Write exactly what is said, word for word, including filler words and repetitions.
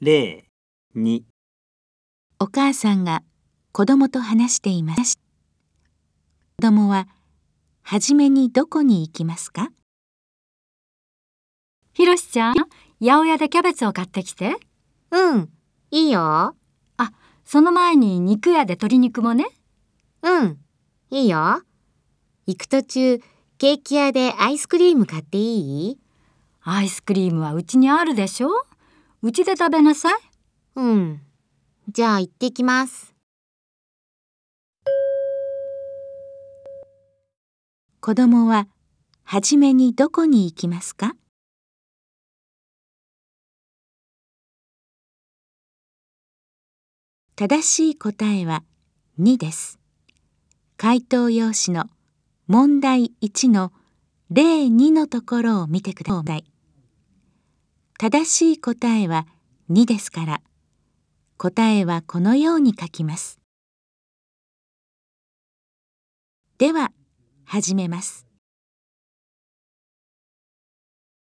例に。 お母さんが子供と話しています。子供ははじめにどこに行きますか？ ひろしちゃん、八百屋でキャベツを買ってきて。 うん、いいよ。 あ、その前に肉屋で鶏肉もね。 うん、いいよ。行く途中、ケーキ屋でアイスクリーム買っていい？ アイスクリームはうちにあるでしょ？うちで食べなさい。 うん、じゃあ行ってきます。 子供ははじめにどこに行きますか？正しい答えはにです。回答用紙の問題いちの例にのところを見てください。正しい答えはにですから、答えはこのように書きます。では、始めます。